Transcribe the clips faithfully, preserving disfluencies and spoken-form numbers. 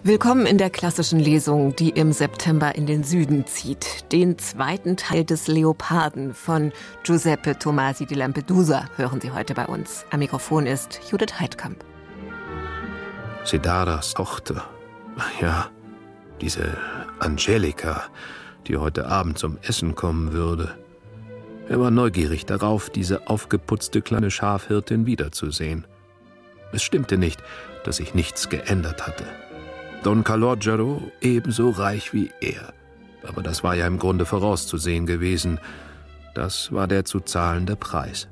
Willkommen in der klassischen Lesung, die im September in den Süden zieht. Den zweiten Teil des Leoparden von Giuseppe Tomasi di Lampedusa hören Sie heute bei uns. Am Mikrofon ist Judith Heidkamp. Sidaras Tochter, ja, diese Angelika, die heute Abend zum Essen kommen würde. Er war neugierig darauf, diese aufgeputzte kleine Schafhirtin wiederzusehen. Es stimmte nicht, dass sich nichts geändert hatte. Don Calogero ebenso reich wie er. Aber das war ja im Grunde vorauszusehen gewesen. Das war der zu zahlende Preis.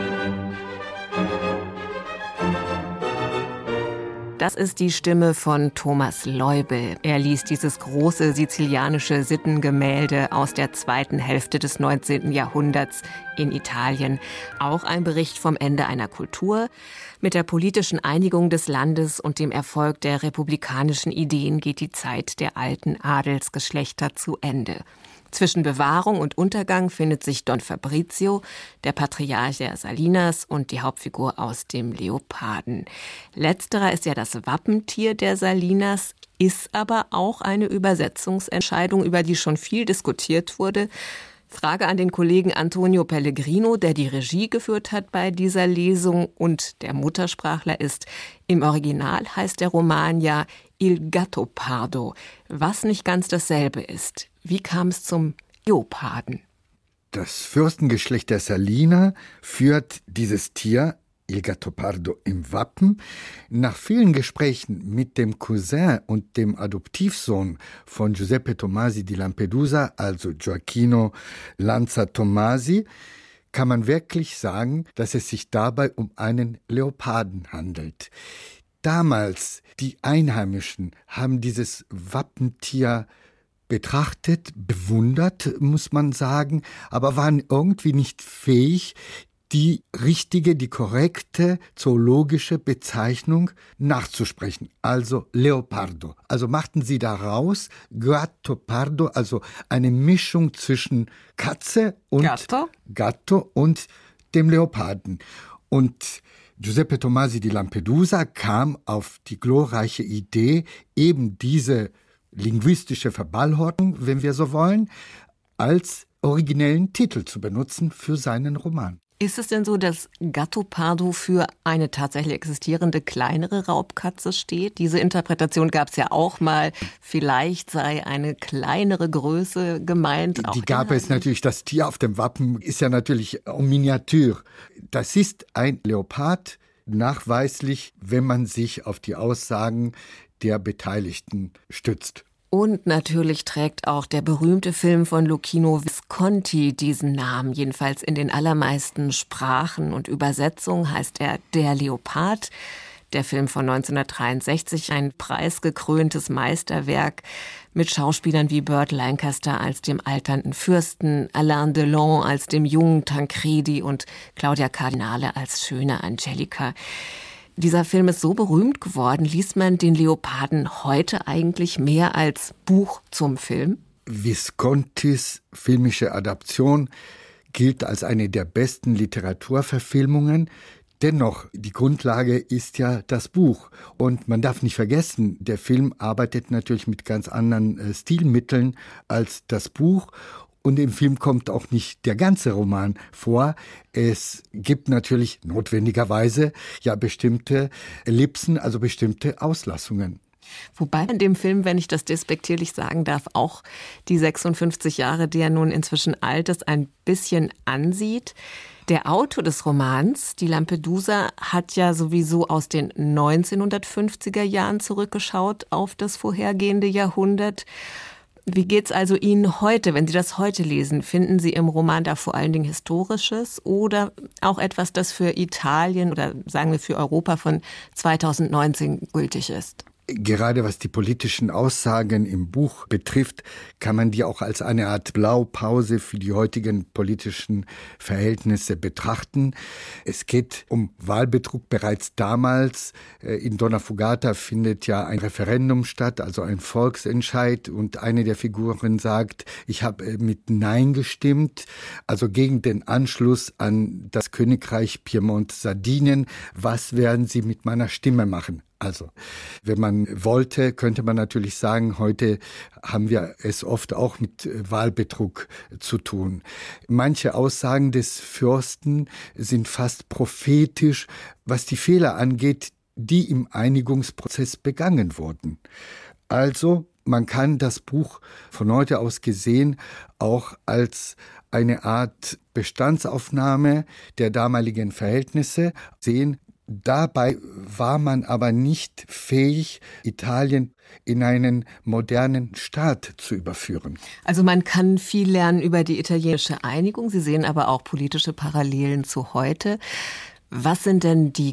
Das ist die Stimme von Thomas Leubel. Er liest dieses große sizilianische Sittengemälde aus der zweiten Hälfte des neunzehnten Jahrhunderts in Italien. Auch ein Bericht vom Ende einer Kultur. Mit der politischen Einigung des Landes und dem Erfolg der republikanischen Ideen geht die Zeit der alten Adelsgeschlechter zu Ende. Zwischen Bewahrung und Untergang findet sich Don Fabrizio, der Patriarch der Salinas und die Hauptfigur aus dem Leoparden. Letzterer ist ja das Wappentier der Salinas, ist aber auch eine Übersetzungsentscheidung, über die schon viel diskutiert wurde. Frage an den Kollegen Antonio Pellegrino, der die Regie geführt hat bei dieser Lesung und der Muttersprachler ist. Im Original heißt der Roman ja Il Gattopardo, was nicht ganz dasselbe ist. Wie kam es zum Leoparden? Das Fürstengeschlecht der Salina führt dieses Tier, Il Gattopardo, im Wappen. Nach vielen Gesprächen mit dem Cousin und dem Adoptivsohn von Giuseppe Tomasi di Lampedusa, also Gioacchino Lanza Tomasi, kann man wirklich sagen, dass es sich dabei um einen Leoparden handelt. Damals, die Einheimischen haben dieses Wappentier betrachtet, bewundert, muss man sagen, aber waren irgendwie nicht fähig, die richtige, die korrekte zoologische Bezeichnung nachzusprechen, also Leopardo. Also machten sie daraus Gattopardo, also eine Mischung zwischen Katze und Gatto, Gatto und dem Leoparden. Und Giuseppe Tomasi di Lampedusa kam auf die glorreiche Idee, eben diese linguistische Verballhornung, wenn wir so wollen, als originellen Titel zu benutzen für seinen Roman. Ist es denn so, dass Gattopardo für eine tatsächlich existierende kleinere Raubkatze steht? Diese Interpretation gab es ja auch mal. Vielleicht sei eine kleinere Größe gemeint. Die gab es natürlich. Das Tier auf dem Wappen ist ja natürlich en Miniatur. Das ist ein Leopard, nachweislich, wenn man sich auf die Aussagen der Beteiligten stützt. Und natürlich trägt auch der berühmte Film von Luchino Visconti diesen Namen. Jedenfalls in den allermeisten Sprachen und Übersetzungen heißt er Der Leopard. Der Film von neunzehnhundertdreiundsechzig, ein preisgekröntes Meisterwerk mit Schauspielern wie Burt Lancaster als dem alternden Fürsten, Alain Delon als dem jungen Tancredi und Claudia Cardinale als schöne Angelika. Dieser Film ist so berühmt geworden, liest man den Leoparden heute eigentlich mehr als Buch zum Film? Viscontis filmische Adaption gilt als eine der besten Literaturverfilmungen. Dennoch, die Grundlage ist ja das Buch. Und man darf nicht vergessen, der Film arbeitet natürlich mit ganz anderen äh, Stilmitteln als das Buch. Und im Film kommt auch nicht der ganze Roman vor. Es gibt natürlich notwendigerweise ja bestimmte Ellipsen, also bestimmte Auslassungen. Wobei in dem Film, wenn ich das despektierlich sagen darf, auch die sechsundfünfzig Jahre, die er nun inzwischen alt ist, ein bisschen ansieht. Der Autor des Romans, die Lampedusa, hat ja sowieso aus den neunzehnhundertfünfziger Jahren zurückgeschaut auf das vorhergehende Jahrhundert. Wie geht's also Ihnen heute, wenn Sie das heute lesen? Finden Sie im Roman da vor allen Dingen Historisches oder auch etwas, das für Italien oder sagen wir für Europa von zweitausendneunzehn gültig ist? Gerade was die politischen Aussagen im Buch betrifft, kann man die auch als eine Art Blaupause für die heutigen politischen Verhältnisse betrachten. Es geht um Wahlbetrug. Bereits damals in Donna Fugata findet ja ein Referendum statt, also ein Volksentscheid. Und eine der Figuren sagt, ich habe mit Nein gestimmt, also gegen den Anschluss an das Königreich Piemont-Sardinien. Was werden Sie mit meiner Stimme machen? Also, wenn man wollte, könnte man natürlich sagen, heute haben wir es oft auch mit Wahlbetrug zu tun. Manche Aussagen des Fürsten sind fast prophetisch, was die Fehler angeht, die im Einigungsprozess begangen wurden. Also, man kann das Buch von heute aus gesehen auch als eine Art Bestandsaufnahme der damaligen Verhältnisse sehen. Dabei war man aber nicht fähig, Italien in einen modernen Staat zu überführen. Also man kann viel lernen über die italienische Einigung. Sie sehen aber auch politische Parallelen zu heute. Was sind denn die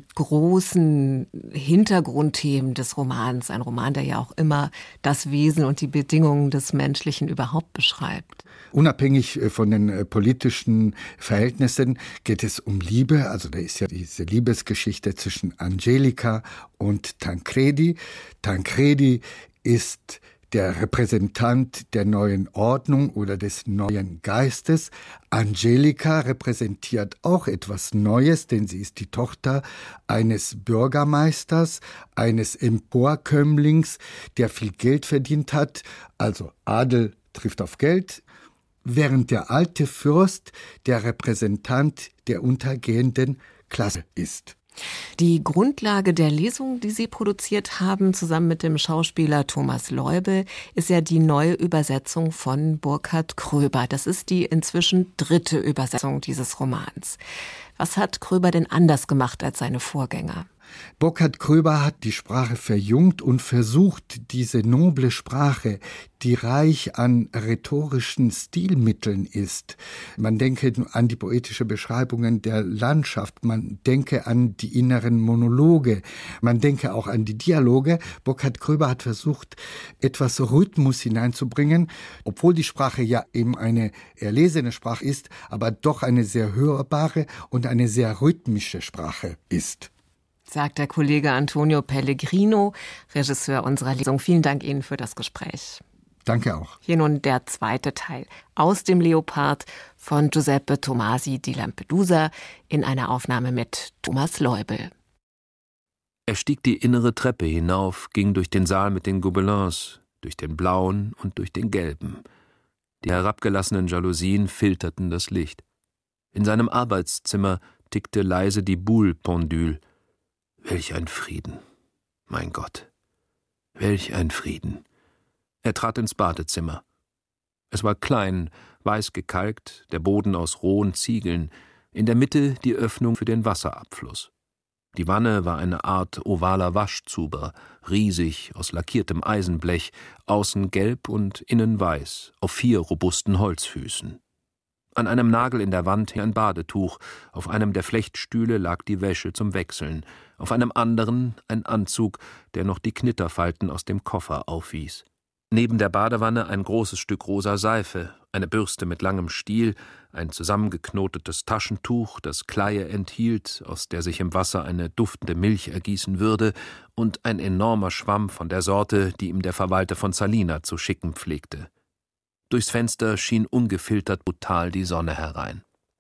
großen Hintergrundthemen des Romans? Ein Roman, der ja auch immer das Wesen und die Bedingungen des Menschlichen überhaupt beschreibt. Unabhängig von den politischen Verhältnissen geht es um Liebe. Also da ist ja diese Liebesgeschichte zwischen Angelica und Tancredi. Tancredi ist der Repräsentant der neuen Ordnung oder des neuen Geistes. Angelica repräsentiert auch etwas Neues, denn sie ist die Tochter eines Bürgermeisters, eines Emporkömmlings, der viel Geld verdient hat. Also Adel trifft auf Geld, während der alte Fürst der Repräsentant der untergehenden Klasse ist. Die Grundlage der Lesung, die Sie produziert haben, zusammen mit dem Schauspieler Thomas Leubel, ist ja die neue Übersetzung von Burkhard Kröber. Das ist die inzwischen dritte Übersetzung dieses Romans. Was hat Kröber denn anders gemacht als seine Vorgänger? Burkhard Kröber hat die Sprache verjüngt und versucht, diese noble Sprache, die reich an rhetorischen Stilmitteln ist. Man denke an die poetische Beschreibungen der Landschaft, man denke an die inneren Monologe, man denke auch an die Dialoge. Burkhard Kröber hat versucht, etwas Rhythmus hineinzubringen, obwohl die Sprache ja eben eine erlesene Sprache ist, aber doch eine sehr hörbare und eine sehr rhythmische Sprache ist. Sagt der Kollege Antonio Pellegrino, Regisseur unserer Lesung. Vielen Dank Ihnen für das Gespräch. Danke auch. Hier nun der zweite Teil aus dem Leopard von Giuseppe Tomasi di Lampedusa in einer Aufnahme mit Thomas Leubel. Er stieg die innere Treppe hinauf, ging durch den Saal mit den Gobelins, durch den blauen und durch den gelben. Die herabgelassenen Jalousien filterten das Licht. In seinem Arbeitszimmer tickte leise die Boule-Pendule. Welch ein Frieden, mein Gott, welch ein Frieden. Er trat ins Badezimmer. Es war klein, weiß gekalkt, der Boden aus rohen Ziegeln, in der Mitte die Öffnung für den Wasserabfluss. Die Wanne war eine Art ovaler Waschzuber, riesig, aus lackiertem Eisenblech, außen gelb und innen weiß, auf vier robusten Holzfüßen. An einem Nagel in der Wand hing ein Badetuch, auf einem der Flechtstühle lag die Wäsche zum Wechseln, auf einem anderen ein Anzug, der noch die Knitterfalten aus dem Koffer aufwies. Neben der Badewanne ein großes Stück rosa Seife, eine Bürste mit langem Stiel, ein zusammengeknotetes Taschentuch, das Kleie enthielt, aus der sich im Wasser eine duftende Milch ergießen würde, und ein enormer Schwamm von der Sorte, die ihm der Verwalter von Salina zu schicken pflegte. Durchs Fenster schien ungefiltert brutal die Sonne herein.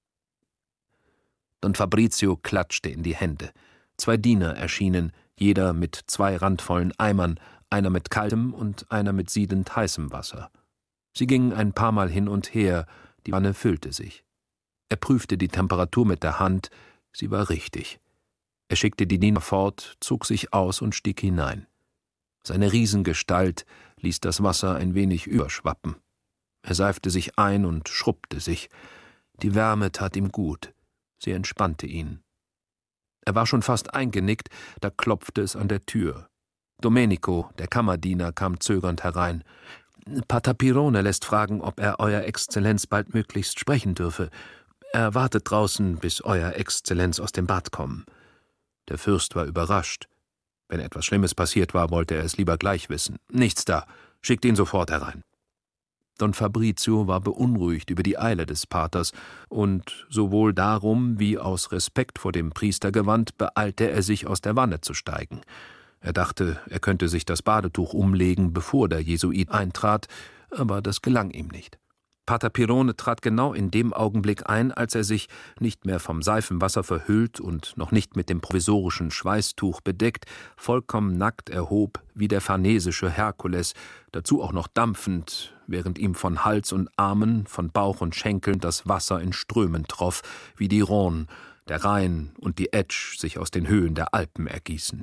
Don Fabrizio klatschte in die Hände. Zwei Diener erschienen, jeder mit zwei randvollen Eimern, einer mit kaltem und einer mit siedend heißem Wasser. Sie gingen ein paar Mal hin und her, die Wanne füllte sich. Er prüfte die Temperatur mit der Hand, sie war richtig. Er schickte die Diener fort, zog sich aus und stieg hinein. Seine Riesengestalt ließ das Wasser ein wenig überschwappen. Er seifte sich ein und schrubbte sich. Die Wärme tat ihm gut. Sie entspannte ihn. Er war schon fast eingenickt, da klopfte es an der Tür. Domenico, der Kammerdiener, kam zögernd herein. »Pater Pirone lässt fragen, ob er Euer Exzellenz baldmöglichst sprechen dürfe. Er wartet draußen, bis Euer Exzellenz aus dem Bad kommen.« Der Fürst war überrascht. Wenn etwas Schlimmes passiert war, wollte er es lieber gleich wissen. »Nichts da. Schickt ihn sofort herein.« Don Fabrizio war beunruhigt über die Eile des Paters, und sowohl darum wie aus Respekt vor dem Priestergewand beeilte er sich, aus der Wanne zu steigen. Er dachte, er könnte sich das Badetuch umlegen, bevor der Jesuit eintrat, aber das gelang ihm nicht. Pater Pirone trat genau in dem Augenblick ein, als er sich, nicht mehr vom Seifenwasser verhüllt und noch nicht mit dem provisorischen Schweißtuch bedeckt, vollkommen nackt erhob, wie der farnesische Herkules, dazu auch noch dampfend, während ihm von Hals und Armen, von Bauch und Schenkeln das Wasser in Strömen troff, wie die Rhône, der Rhein und die Etsch sich aus den Höhen der Alpen ergießen.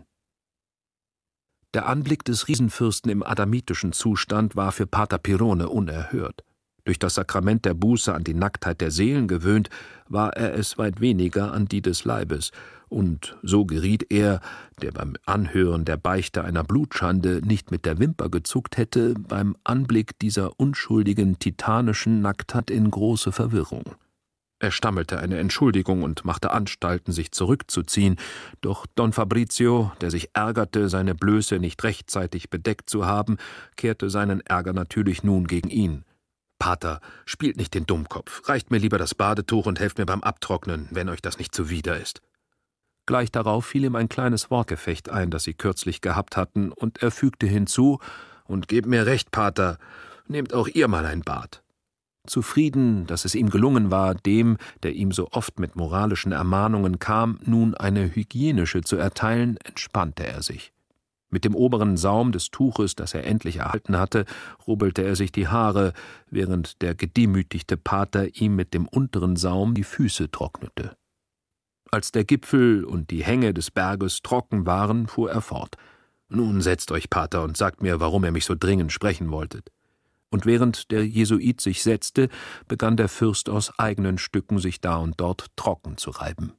Der Anblick des Riesenfürsten im adamitischen Zustand war für Pater Pirone unerhört. Durch das Sakrament der Buße an die Nacktheit der Seelen gewöhnt, war er es weit weniger an die des Leibes, und so geriet er, der beim Anhören der Beichte einer Blutschande nicht mit der Wimper gezuckt hätte, beim Anblick dieser unschuldigen, titanischen Nacktheit in große Verwirrung. Er stammelte eine Entschuldigung und machte Anstalten, sich zurückzuziehen, doch Don Fabrizio, der sich ärgerte, seine Blöße nicht rechtzeitig bedeckt zu haben, kehrte seinen Ärger natürlich nun gegen ihn. »Pater, spielt nicht den Dummkopf, reicht mir lieber das Badetuch und helft mir beim Abtrocknen, wenn euch das nicht zuwider ist.« Gleich darauf fiel ihm ein kleines Wortgefecht ein, das sie kürzlich gehabt hatten, und er fügte hinzu, »Und gebt mir recht, Pater, nehmt auch ihr mal ein Bad.« Zufrieden, dass es ihm gelungen war, dem, der ihm so oft mit moralischen Ermahnungen kam, nun eine hygienische zu erteilen, entspannte er sich. Mit dem oberen Saum des Tuches, das er endlich erhalten hatte, rubbelte er sich die Haare, während der gedemütigte Pater ihm mit dem unteren Saum die Füße trocknete. Als der Gipfel und die Hänge des Berges trocken waren, fuhr er fort. »Nun setzt euch, Pater, und sagt mir, warum ihr mich so dringend sprechen wolltet.« Und während der Jesuit sich setzte, begann der Fürst aus eigenen Stücken sich da und dort trocken zu reiben.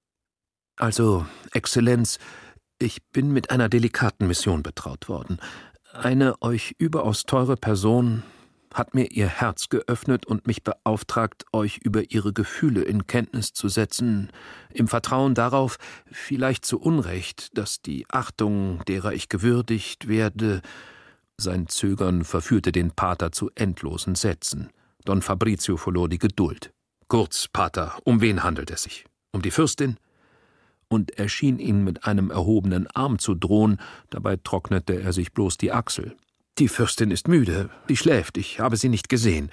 »Also, Exzellenz, ich bin mit einer delikaten Mission betraut worden. Eine euch überaus teure Person hat mir ihr Herz geöffnet und mich beauftragt, euch über ihre Gefühle in Kenntnis zu setzen, im Vertrauen darauf, vielleicht zu Unrecht, dass die Achtung, derer ich gewürdigt werde…« Sein Zögern verführte den Pater zu endlosen Sätzen. Don Fabrizio verlor die Geduld. »Kurz, Pater, um wen handelt es sich? Um die Fürstin?« Und er schien ihn mit einem erhobenen Arm zu drohen, dabei trocknete er sich bloß die Achsel. »Die Fürstin ist müde, sie schläft, ich habe sie nicht gesehen.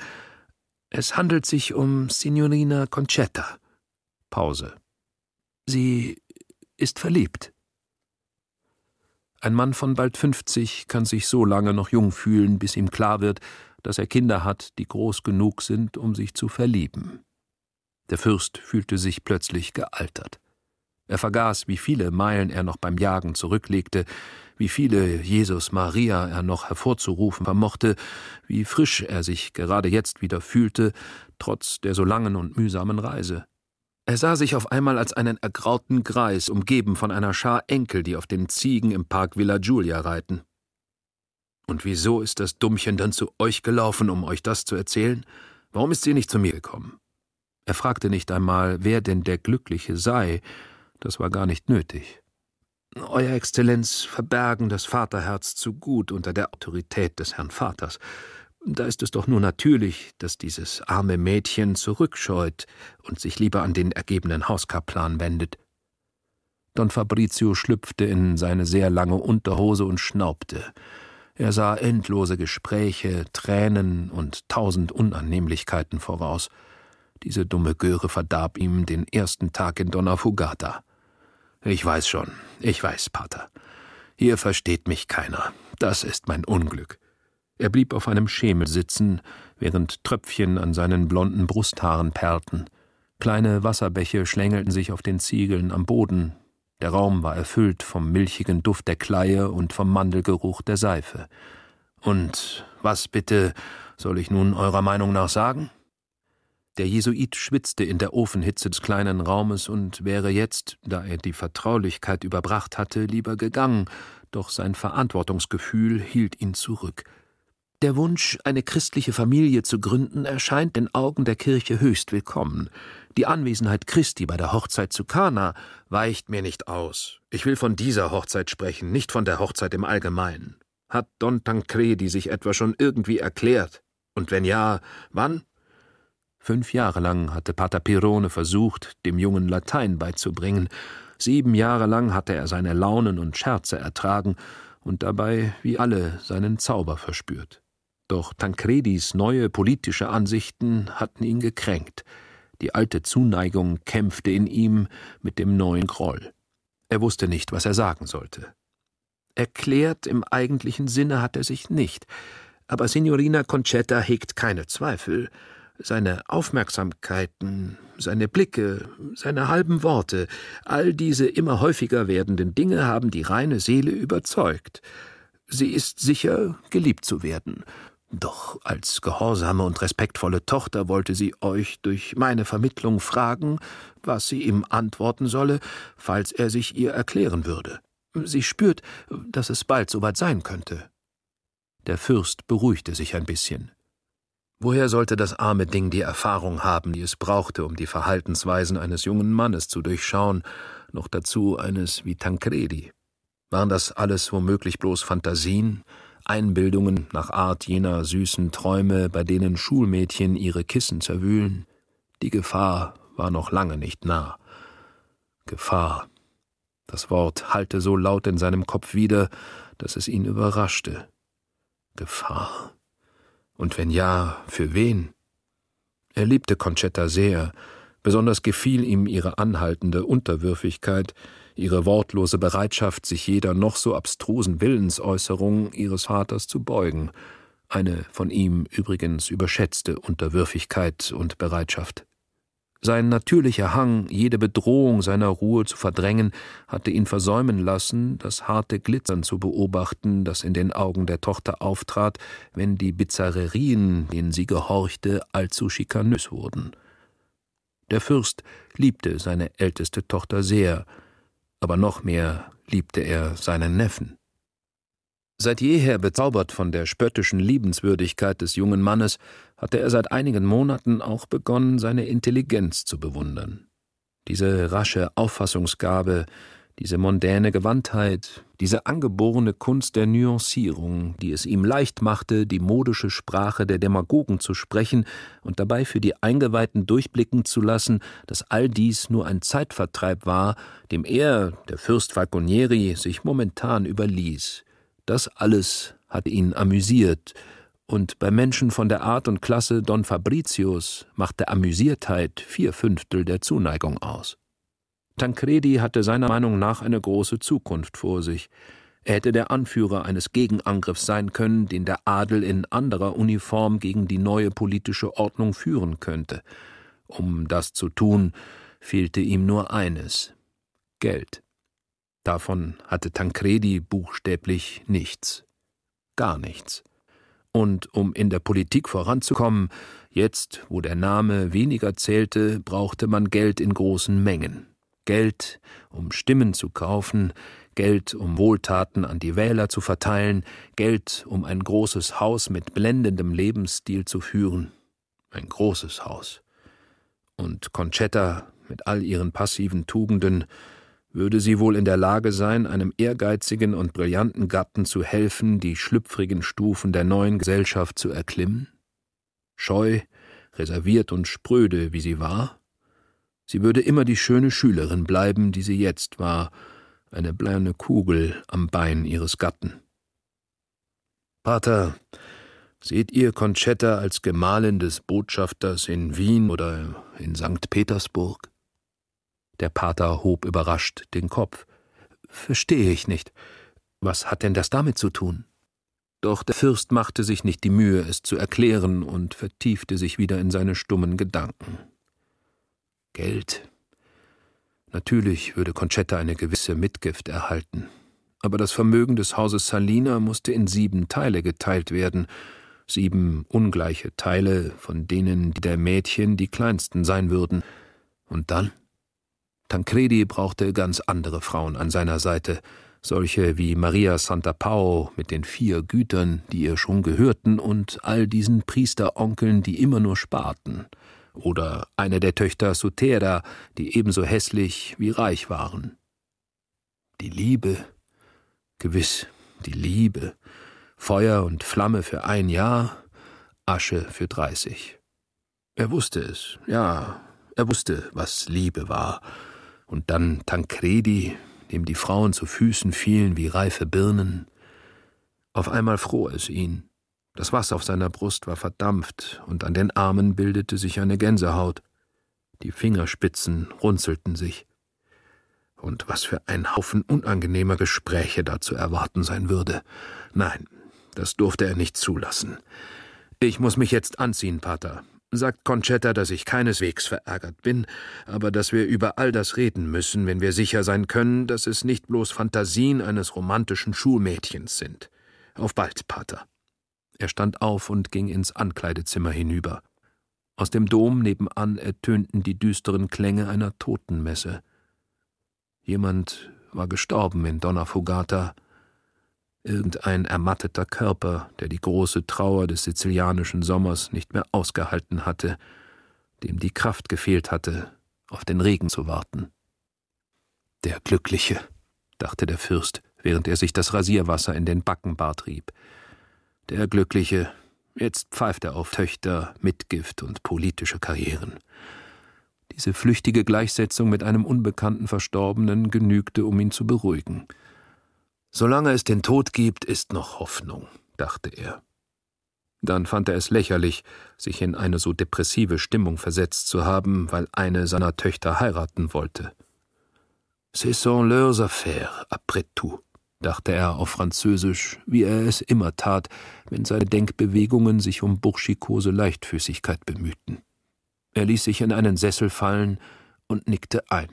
Es handelt sich um Signorina Concetta.« Pause. »Sie ist verliebt.« Ein Mann von bald fünfzig kann sich so lange noch jung fühlen, bis ihm klar wird, dass er Kinder hat, die groß genug sind, um sich zu verlieben. Der Fürst fühlte sich plötzlich gealtert. Er vergaß, wie viele Meilen er noch beim Jagen zurücklegte, wie viele Jesus Maria er noch hervorzurufen vermochte, wie frisch er sich gerade jetzt wieder fühlte, trotz der so langen und mühsamen Reise. Er sah sich auf einmal als einen ergrauten Greis, umgeben von einer Schar Enkel, die auf den Ziegen im Park Villa Giulia reiten. »Und wieso ist das Dummchen dann zu euch gelaufen, um euch das zu erzählen? Warum ist sie nicht zu mir gekommen?« Er fragte nicht einmal, wer denn der Glückliche sei, das war gar nicht nötig. »Euer Exzellenz verbergen das Vaterherz zu gut unter der Autorität des Herrn Vaters. Da ist es doch nur natürlich, dass dieses arme Mädchen zurückscheut und sich lieber an den ergebenen Hauskaplan wendet.« Don Fabrizio schlüpfte in seine sehr lange Unterhose und schnaubte. Er sah endlose Gespräche, Tränen und tausend Unannehmlichkeiten voraus. Diese dumme Göre verdarb ihm den ersten Tag in Donna Fugata. »Ich weiß schon, ich weiß, Pater. Hier versteht mich keiner. Das ist mein Unglück.« Er blieb auf einem Schemel sitzen, während Tröpfchen an seinen blonden Brusthaaren perlten. Kleine Wasserbäche schlängelten sich auf den Ziegeln am Boden. Der Raum war erfüllt vom milchigen Duft der Kleie und vom Mandelgeruch der Seife. »Und was bitte soll ich nun eurer Meinung nach sagen?« Der Jesuit schwitzte in der Ofenhitze des kleinen Raumes und wäre jetzt, da er die Vertraulichkeit überbracht hatte, lieber gegangen, doch sein Verantwortungsgefühl hielt ihn zurück. Der Wunsch, eine christliche Familie zu gründen, erscheint den Augen der Kirche höchst willkommen. Die Anwesenheit Christi bei der Hochzeit zu Kana weicht mir nicht aus. Ich will von dieser Hochzeit sprechen, nicht von der Hochzeit im Allgemeinen. Hat Don Tancredi sich etwa schon irgendwie erklärt? Und wenn ja, wann? Fünf Jahre lang hatte Pater Pirone versucht, dem Jungen Latein beizubringen. Sieben Jahre lang hatte er seine Launen und Scherze ertragen und dabei, wie alle, seinen Zauber verspürt. Doch Tancredis neue politische Ansichten hatten ihn gekränkt. Die alte Zuneigung kämpfte in ihm mit dem neuen Groll. Er wusste nicht, was er sagen sollte. Erklärt im eigentlichen Sinne hat er sich nicht, aber Signorina Concetta hegt keine Zweifel. Seine Aufmerksamkeiten, seine Blicke, seine halben Worte, all diese immer häufiger werdenden Dinge haben die reine Seele überzeugt. Sie ist sicher, geliebt zu werden. Doch als gehorsame und respektvolle Tochter wollte sie euch durch meine Vermittlung fragen, was sie ihm antworten solle, falls er sich ihr erklären würde. Sie spürt, dass es bald soweit sein könnte. Der Fürst beruhigte sich ein bisschen. Woher sollte das arme Ding die Erfahrung haben, die es brauchte, um die Verhaltensweisen eines jungen Mannes zu durchschauen, noch dazu eines wie Tancredi? Waren das alles womöglich bloß Fantasien, Einbildungen nach Art jener süßen Träume, bei denen Schulmädchen ihre Kissen zerwühlen? Die Gefahr war noch lange nicht nah. Gefahr. Das Wort hallte so laut in seinem Kopf wieder, dass es ihn überraschte. Gefahr. Und wenn ja, für wen? Er liebte Concetta sehr, besonders gefiel ihm ihre anhaltende Unterwürfigkeit, ihre wortlose Bereitschaft, sich jeder noch so abstrusen Willensäußerung ihres Vaters zu beugen, eine von ihm übrigens überschätzte Unterwürfigkeit und Bereitschaft. Sein natürlicher Hang, jede Bedrohung seiner Ruhe zu verdrängen, hatte ihn versäumen lassen, das harte Glitzern zu beobachten, das in den Augen der Tochter auftrat, wenn die Bizarrerien, denen sie gehorchte, allzu schikanös wurden. Der Fürst liebte seine älteste Tochter sehr, aber noch mehr liebte er seinen Neffen. Seit jeher bezaubert von der spöttischen Liebenswürdigkeit des jungen Mannes, hatte er seit einigen Monaten auch begonnen, seine Intelligenz zu bewundern. Diese rasche Auffassungsgabe, diese mondäne Gewandtheit, diese angeborene Kunst der Nuancierung, die es ihm leicht machte, die modische Sprache der Demagogen zu sprechen und dabei für die Eingeweihten durchblicken zu lassen, dass all dies nur ein Zeitvertreib war, dem er, der Fürst Falconieri, sich momentan überließ. Das alles hatte ihn amüsiert, und bei Menschen von der Art und Klasse Don Fabricios machte Amüsiertheit vier Fünftel der Zuneigung aus. Tancredi hatte seiner Meinung nach eine große Zukunft vor sich. Er hätte der Anführer eines Gegenangriffs sein können, den der Adel in anderer Uniform gegen die neue politische Ordnung führen könnte. Um das zu tun, fehlte ihm nur eines: Geld. Davon hatte Tancredi buchstäblich nichts. Gar nichts. Und um in der Politik voranzukommen, jetzt, wo der Name weniger zählte, brauchte man Geld in großen Mengen. Geld, um Stimmen zu kaufen, Geld, um Wohltaten an die Wähler zu verteilen, Geld, um ein großes Haus mit blendendem Lebensstil zu führen. Ein großes Haus. Und Concetta, mit all ihren passiven Tugenden, würde sie wohl in der Lage sein, einem ehrgeizigen und brillanten Gatten zu helfen, die schlüpfrigen Stufen der neuen Gesellschaft zu erklimmen? Scheu, reserviert und spröde, wie sie war? Sie würde immer die schöne Schülerin bleiben, die sie jetzt war, eine bleierne Kugel am Bein ihres Gatten. »Pater, seht ihr Concetta als Gemahlin des Botschafters in Wien oder in Sankt Petersburg?« Der Pater hob überrascht den Kopf. »Verstehe ich nicht. Was hat denn das damit zu tun?« Doch der Fürst machte sich nicht die Mühe, es zu erklären, und vertiefte sich wieder in seine stummen Gedanken. Geld. Natürlich würde Concetta eine gewisse Mitgift erhalten, aber das Vermögen des Hauses Salina musste in sieben Teile geteilt werden, sieben ungleiche Teile, von denen die der Mädchen die kleinsten sein würden. Und dann? Tancredi brauchte ganz andere Frauen an seiner Seite, solche wie Maria Santapao mit den vier Gütern, die ihr schon gehörten, und all diesen Priesteronkeln, die immer nur sparten, oder eine der Töchter Sutera, die ebenso hässlich wie reich waren. Die Liebe, gewiss, die Liebe, Feuer und Flamme für ein Jahr, Asche für dreißig. Er wusste es, ja, er wusste, was Liebe war. Und dann Tancredi, dem die Frauen zu Füßen fielen wie reife Birnen. Auf einmal fror es ihn. Das Wasser auf seiner Brust war verdampft, und an den Armen bildete sich eine Gänsehaut. Die Fingerspitzen runzelten sich. Und was für ein Haufen unangenehmer Gespräche da zu erwarten sein würde. Nein, das durfte er nicht zulassen. »Ich muss mich jetzt anziehen, Pater. Sagt Concetta, dass ich keineswegs verärgert bin, aber dass wir über all das reden müssen, wenn wir sicher sein können, dass es nicht bloß Fantasien eines romantischen Schulmädchens sind. Auf bald, Pater.« Er stand auf und ging ins Ankleidezimmer hinüber. Aus dem Dom nebenan ertönten die düsteren Klänge einer Totenmesse. Jemand war gestorben in Donna Fugata. Irgendein ermatteter Körper, der die große Trauer des sizilianischen Sommers nicht mehr ausgehalten hatte, dem die Kraft gefehlt hatte, auf den Regen zu warten. »Der Glückliche«, dachte der Fürst, während er sich das Rasierwasser in den Backenbart rieb. »Der Glückliche, jetzt pfeift er auf Töchter, Mitgift und politische Karrieren.« Diese flüchtige Gleichsetzung mit einem unbekannten Verstorbenen genügte, um ihn zu beruhigen. »Solange es den Tod gibt, ist noch Hoffnung«, dachte er. Dann fand er es lächerlich, sich in eine so depressive Stimmung versetzt zu haben, weil eine seiner Töchter heiraten wollte. »Ce sont leurs affaires, après tout«, dachte er auf Französisch, wie er es immer tat, wenn seine Denkbewegungen sich um burschikose Leichtfüßigkeit bemühten. Er ließ sich in einen Sessel fallen und nickte ein.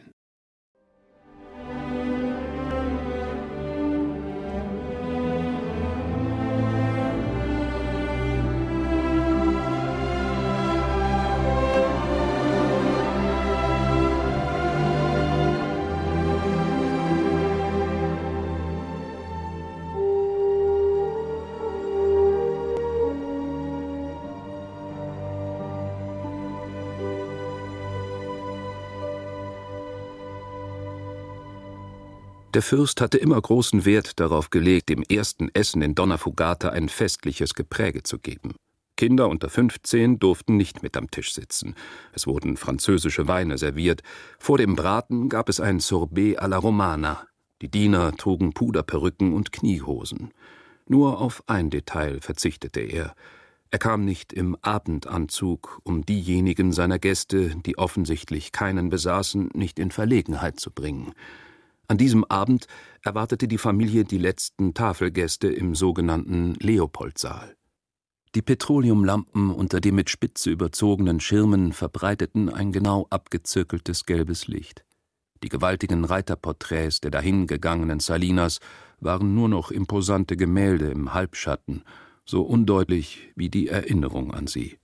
Der Fürst hatte immer großen Wert darauf gelegt, dem ersten Essen in Donna Fugata ein festliches Gepräge zu geben. Kinder unter fünfzehn durften nicht mit am Tisch sitzen. Es wurden französische Weine serviert. Vor dem Braten gab es ein Sorbet à la Romana. Die Diener trugen Puderperücken und Kniehosen. Nur auf ein Detail verzichtete er. Er kam nicht im Abendanzug, um diejenigen seiner Gäste, die offensichtlich keinen besaßen, nicht in Verlegenheit zu bringen. An diesem Abend erwartete die Familie die letzten Tafelgäste im sogenannten Leopoldsaal. Die Petroleumlampen unter den mit Spitze überzogenen Schirmen verbreiteten ein genau abgezirkeltes gelbes Licht. Die gewaltigen Reiterporträts der dahingegangenen Salinas waren nur noch imposante Gemälde im Halbschatten, so undeutlich wie die Erinnerung an sie.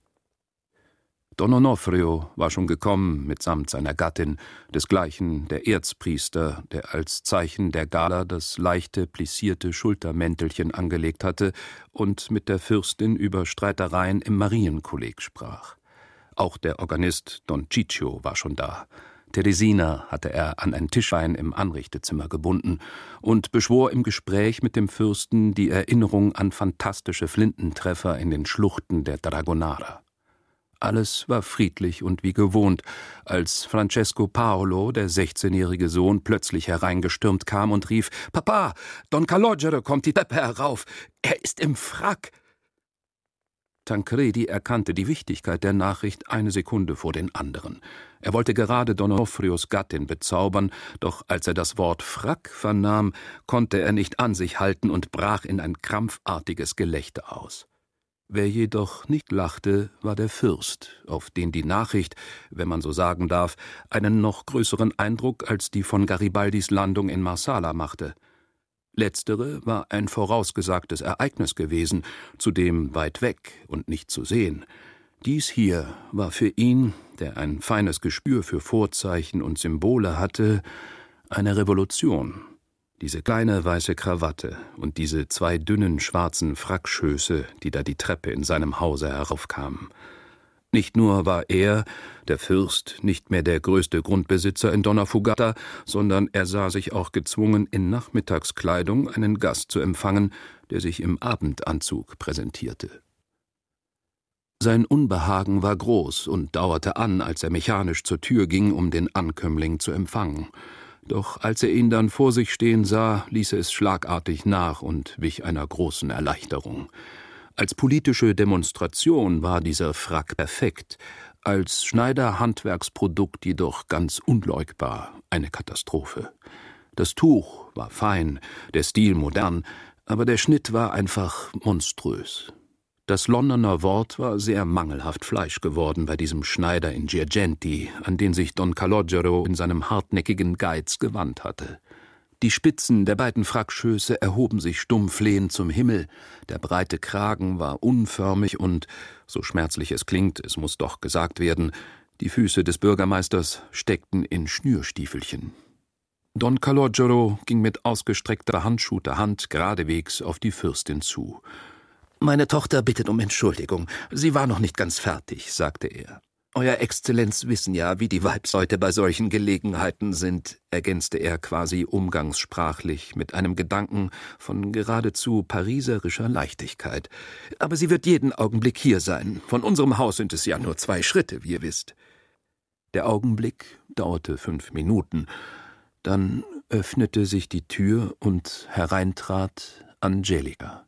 Don Onofrio war schon gekommen mitsamt seiner Gattin, desgleichen der Erzpriester, der als Zeichen der Gala das leichte, plissierte Schultermäntelchen angelegt hatte und mit der Fürstin über Streitereien im Marienkolleg sprach. Auch der Organist Don Ciccio war schon da. Teresina hatte er an ein Tischbein im Anrichtezimmer gebunden und beschwor im Gespräch mit dem Fürsten die Erinnerung an fantastische Flintentreffer in den Schluchten der Dragonara. Alles war friedlich und wie gewohnt, als Francesco Paolo, der sechzehnjährige Sohn, plötzlich hereingestürmt kam und rief: »Papa, Don Calogero kommt die Treppe herauf! Er ist im Frack!« Tancredi erkannte die Wichtigkeit der Nachricht eine Sekunde vor den anderen. Er wollte gerade Don Onofrios Gattin bezaubern, doch als er das Wort Frack vernahm, konnte er nicht an sich halten und brach in ein krampfartiges Gelächter aus. Wer jedoch nicht lachte, war der Fürst, auf den die Nachricht, wenn man so sagen darf, einen noch größeren Eindruck als die von Garibaldis Landung in Marsala machte. Letztere war ein vorausgesagtes Ereignis gewesen, zudem weit weg und nicht zu sehen. Dies hier war für ihn, der ein feines Gespür für Vorzeichen und Symbole hatte, eine Revolution. Diese kleine weiße Krawatte und diese zwei dünnen schwarzen Frackschöße, die da die Treppe in seinem Hause heraufkamen. Nicht nur war er, der Fürst, nicht mehr der größte Grundbesitzer in Donna Fugata, sondern er sah sich auch gezwungen, in Nachmittagskleidung einen Gast zu empfangen, der sich im Abendanzug präsentierte. Sein Unbehagen war groß und dauerte an, als er mechanisch zur Tür ging, um den Ankömmling zu empfangen. Doch als er ihn dann vor sich stehen sah, ließ er es schlagartig nach und wich einer großen Erleichterung. Als politische Demonstration war dieser Frack perfekt, als Schneider-Handwerksprodukt jedoch ganz unleugbar eine Katastrophe. Das Tuch war fein, der Stil modern, aber der Schnitt war einfach monströs. Das Londoner Wort war sehr mangelhaft Fleisch geworden bei diesem Schneider in Girgenti, an den sich Don Calogero in seinem hartnäckigen Geiz gewandt hatte. Die Spitzen der beiden Frackschöße erhoben sich stumm flehend zum Himmel, der breite Kragen war unförmig und, so schmerzlich es klingt, es muss doch gesagt werden, die Füße des Bürgermeisters steckten in Schnürstiefelchen. Don Calogero ging mit ausgestreckter handschuhter Hand geradewegs auf die Fürstin zu. »Meine Tochter bittet um Entschuldigung. Sie war noch nicht ganz fertig«, sagte er. »Euer Exzellenz wissen ja, wie die Weibsleute bei solchen Gelegenheiten sind«, ergänzte er quasi umgangssprachlich mit einem Gedanken von geradezu pariserischer Leichtigkeit. »Aber sie wird jeden Augenblick hier sein. Von unserem Haus sind es ja nur zwei Schritte, wie ihr wisst.« Der Augenblick dauerte fünf Minuten. Dann öffnete sich die Tür und hereintrat Angelika.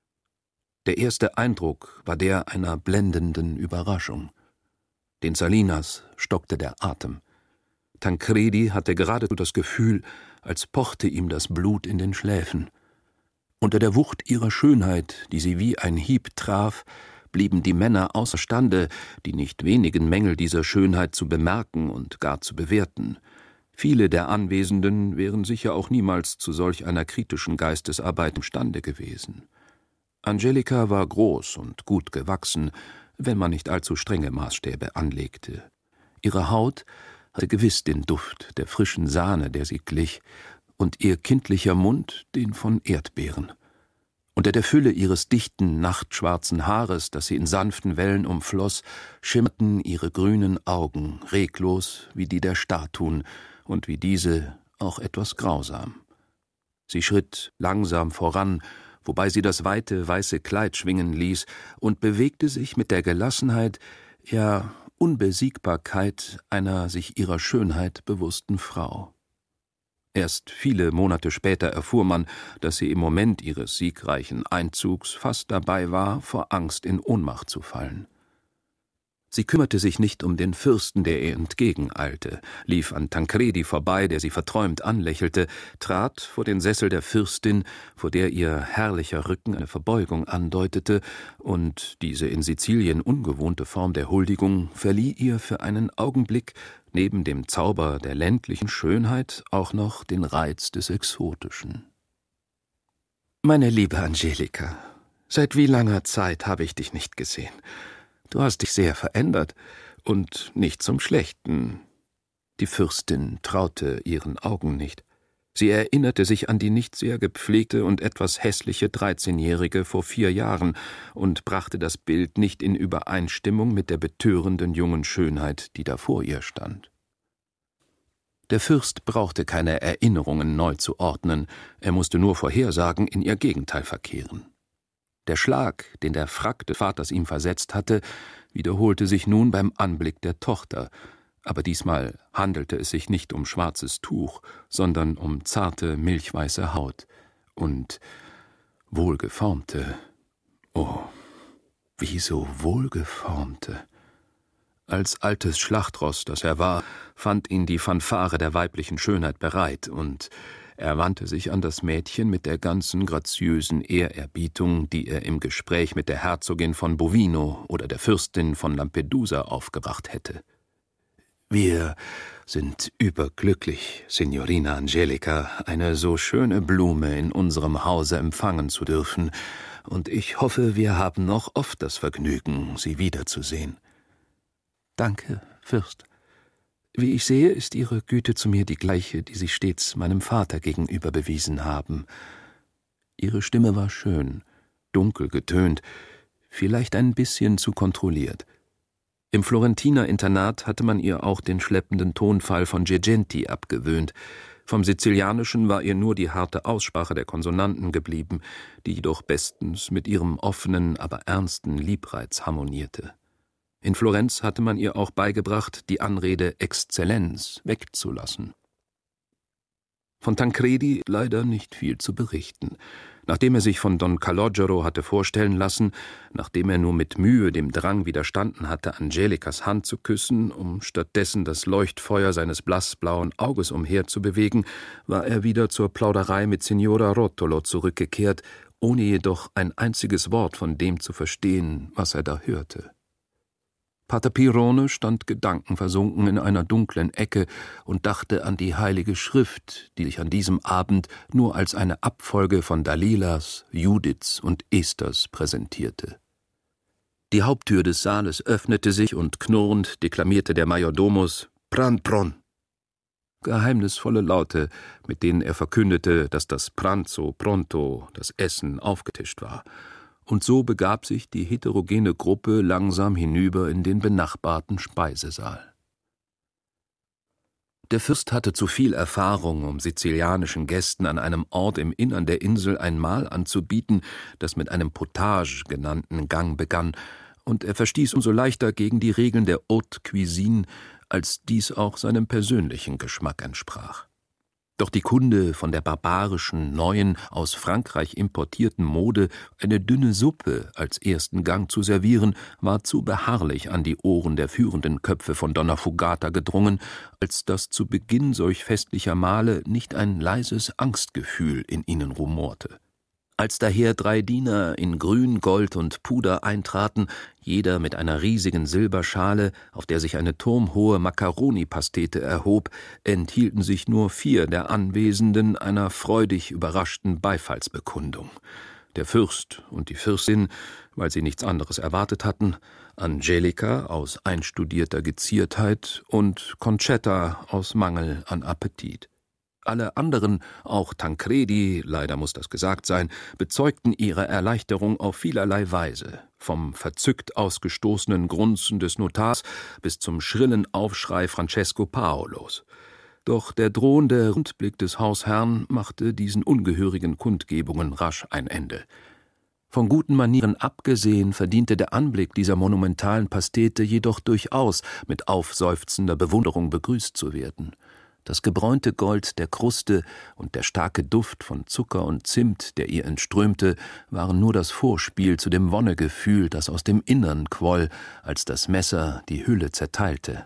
Der erste Eindruck war der einer blendenden Überraschung. Den Salinas stockte der Atem. Tancredi hatte geradezu das Gefühl, als pochte ihm das Blut in den Schläfen. Unter der Wucht ihrer Schönheit, die sie wie ein Hieb traf, blieben die Männer außerstande, die nicht wenigen Mängel dieser Schönheit zu bemerken und gar zu bewerten. Viele der Anwesenden wären sicher auch niemals zu solch einer kritischen Geistesarbeit imstande gewesen. Angelika war groß und gut gewachsen, wenn man nicht allzu strenge Maßstäbe anlegte. Ihre Haut hatte gewiss den Duft der frischen Sahne, der sie glich, und ihr kindlicher Mund den von Erdbeeren. Unter der Fülle ihres dichten, nachtschwarzen Haares, das sie in sanften Wellen umfloss, schimmerten ihre grünen Augen, reglos wie die der Statuen und wie diese auch etwas grausam. Sie schritt langsam voran, wobei sie das weite, weiße Kleid schwingen ließ und bewegte sich mit der Gelassenheit, ja Unbesiegbarkeit einer sich ihrer Schönheit bewussten Frau. Erst viele Monate später erfuhr man, dass sie im Moment ihres siegreichen Einzugs fast dabei war, vor Angst in Ohnmacht zu fallen. Sie kümmerte sich nicht um den Fürsten, der ihr entgegeneilte, lief an Tancredi vorbei, der sie verträumt anlächelte, trat vor den Sessel der Fürstin, vor der ihr herrlicher Rücken eine Verbeugung andeutete, und diese in Sizilien ungewohnte Form der Huldigung verlieh ihr für einen Augenblick neben dem Zauber der ländlichen Schönheit auch noch den Reiz des Exotischen. »Meine liebe Angelika, seit wie langer Zeit habe ich dich nicht gesehen. Du hast dich sehr verändert, und nicht zum Schlechten.« Die Fürstin traute ihren Augen nicht. Sie erinnerte sich an die nicht sehr gepflegte und etwas hässliche Dreizehnjährige vor vier Jahren und brachte das Bild nicht in Übereinstimmung mit der betörenden jungen Schönheit, die da vor ihr stand. Der Fürst brauchte keine Erinnerungen neu zu ordnen, er musste nur Vorhersagen in ihr Gegenteil verkehren. Der Schlag, den der Frack des Vaters ihm versetzt hatte, wiederholte sich nun beim Anblick der Tochter, aber diesmal handelte es sich nicht um schwarzes Tuch, sondern um zarte, milchweiße Haut und wohlgeformte, oh, wie so wohlgeformte. Als altes Schlachtross, das er war, fand ihn die Fanfare der weiblichen Schönheit bereit, und er wandte sich an das Mädchen mit der ganzen graziösen Ehrerbietung, die er im Gespräch mit der Herzogin von Bovino oder der Fürstin von Lampedusa aufgebracht hätte. »Wir sind überglücklich, Signorina Angelika, eine so schöne Blume in unserem Hause empfangen zu dürfen, und ich hoffe, wir haben noch oft das Vergnügen, Sie wiederzusehen.« »Danke, Fürst. Wie ich sehe, ist Ihre Güte zu mir die gleiche, die Sie stets meinem Vater gegenüber bewiesen haben.« Ihre Stimme war schön, dunkel getönt, vielleicht ein bisschen zu kontrolliert. Im Florentiner Internat hatte man ihr auch den schleppenden Tonfall von Girgenti abgewöhnt. Vom Sizilianischen war ihr nur die harte Aussprache der Konsonanten geblieben, die jedoch bestens mit ihrem offenen, aber ernsten Liebreiz harmonierte. In Florenz hatte man ihr auch beigebracht, die Anrede Exzellenz wegzulassen. Von Tancredi leider nicht viel zu berichten. Nachdem er sich von Don Calogero hatte vorstellen lassen, nachdem er nur mit Mühe dem Drang widerstanden hatte, Angelicas Hand zu küssen, um stattdessen das Leuchtfeuer seines blassblauen Auges umherzubewegen, war er wieder zur Plauderei mit Signora Rotolo zurückgekehrt, ohne jedoch ein einziges Wort von dem zu verstehen, was er da hörte. Pater Pirone stand gedankenversunken in einer dunklen Ecke und dachte an die Heilige Schrift, die sich an diesem Abend nur als eine Abfolge von Dalilas, Judiths und Esthers präsentierte. Die Haupttür des Saales öffnete sich und knurrend deklamierte der Majordomus »Pran pron«. Geheimnisvolle Laute, mit denen er verkündete, dass das Pranzo pronto, das Essen, aufgetischt war. Und so begab sich die heterogene Gruppe langsam hinüber in den benachbarten Speisesaal. Der Fürst hatte zu viel Erfahrung, um sizilianischen Gästen an einem Ort im Innern der Insel ein Mahl anzubieten, das mit einem Potage genannten Gang begann, und er verstieß umso leichter gegen die Regeln der Haute Cuisine, als dies auch seinem persönlichen Geschmack entsprach. Doch die Kunde von der barbarischen, neuen, aus Frankreich importierten Mode, eine dünne Suppe als ersten Gang zu servieren, war zu beharrlich an die Ohren der führenden Köpfe von Donna Fugata gedrungen, als dass zu Beginn solch festlicher Mahle nicht ein leises Angstgefühl in ihnen rumorte. Als daher drei Diener in Grün, Gold und Puder eintraten, jeder mit einer riesigen Silberschale, auf der sich eine turmhohe Macaroni-Pastete erhob, enthielten sich nur vier der Anwesenden einer freudig überraschten Beifallsbekundung. Der Fürst und die Fürstin, weil sie nichts anderes erwartet hatten, Angelica aus einstudierter Geziertheit und Concetta aus Mangel an Appetit. Alle anderen, auch Tancredi, leider muss das gesagt sein, bezeugten ihre Erleichterung auf vielerlei Weise, vom verzückt ausgestoßenen Grunzen des Notars bis zum schrillen Aufschrei Francesco Paolos. Doch der drohende Rundblick des Hausherrn machte diesen ungehörigen Kundgebungen rasch ein Ende. Von guten Manieren abgesehen verdiente der Anblick dieser monumentalen Pastete jedoch durchaus mit aufseufzender Bewunderung begrüßt zu werden. Das gebräunte Gold der Kruste und der starke Duft von Zucker und Zimt, der ihr entströmte, waren nur das Vorspiel zu dem Wonnegefühl, das aus dem Innern quoll, als das Messer die Hülle zerteilte.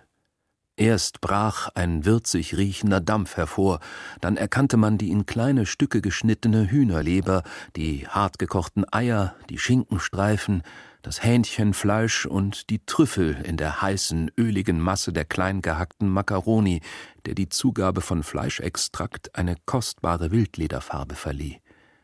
Erst brach ein würzig riechender Dampf hervor, dann erkannte man die in kleine Stücke geschnittene Hühnerleber, die hartgekochten Eier, die Schinkenstreifen, das Hähnchenfleisch und die Trüffel in der heißen, öligen Masse der klein gehackten Macaroni, der die Zugabe von Fleischextrakt eine kostbare Wildlederfarbe verlieh.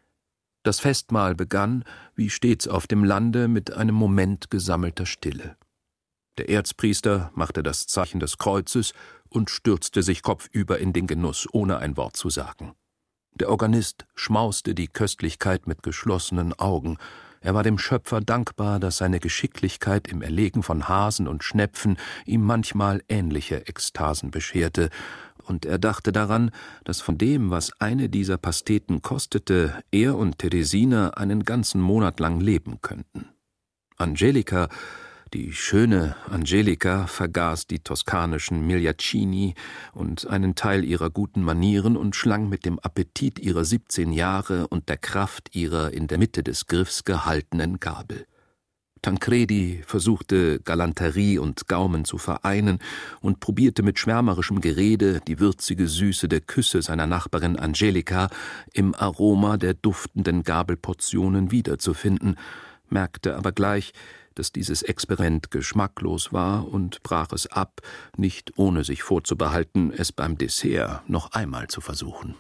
Das Festmahl begann, wie stets auf dem Lande, mit einem Moment gesammelter Stille. Der Erzpriester machte das Zeichen des Kreuzes und stürzte sich kopfüber in den Genuss, ohne ein Wort zu sagen. Der Organist schmauste die Köstlichkeit mit geschlossenen Augen. Er war dem Schöpfer dankbar, dass seine Geschicklichkeit im Erlegen von Hasen und Schnepfen ihm manchmal ähnliche Ekstasen bescherte, und er dachte daran, dass von dem, was eine dieser Pasteten kostete, er und Teresina einen ganzen Monat lang leben könnten. Angelica, die schöne Angelica, vergaß die toskanischen Migliacini und einen Teil ihrer guten Manieren und schlang mit dem Appetit ihrer siebzehn Jahre und der Kraft ihrer in der Mitte des Griffs gehaltenen Gabel. Tancredi versuchte, Galanterie und Gaumen zu vereinen und probierte mit schwärmerischem Gerede die würzige Süße der Küsse seiner Nachbarin Angelica im Aroma der duftenden Gabelportionen wiederzufinden, merkte aber gleich, dass dieses Experiment geschmacklos war und brach es ab, nicht ohne sich vorzubehalten, es beim Dessert noch einmal zu versuchen.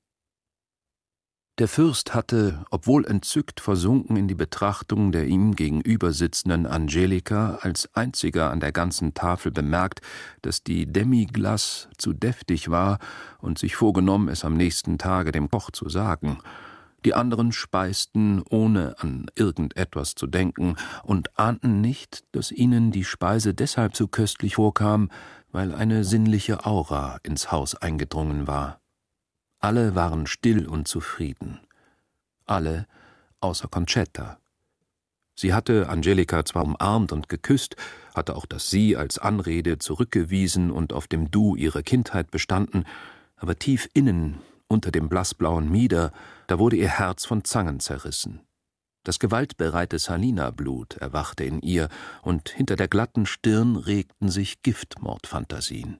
Der Fürst hatte, obwohl entzückt versunken in die Betrachtung der ihm gegenüber sitzenden Angelica, als einziger an der ganzen Tafel bemerkt, dass die Demi-Glace zu deftig war und sich vorgenommen, es am nächsten Tage dem Koch zu sagen. Die anderen speisten, ohne an irgendetwas zu denken, und ahnten nicht, dass ihnen die Speise deshalb so köstlich vorkam, weil eine sinnliche Aura ins Haus eingedrungen war. Alle waren still und zufrieden. Alle außer Concetta. Sie hatte Angelica zwar umarmt und geküsst, hatte auch das Sie als Anrede zurückgewiesen und auf dem Du ihre Kindheit bestanden, aber tief innen, unter dem blassblauen Mieder, da wurde ihr Herz von Zangen zerrissen. Das gewaltbereite Salina-Blut erwachte in ihr, und hinter der glatten Stirn regten sich Giftmordphantasien.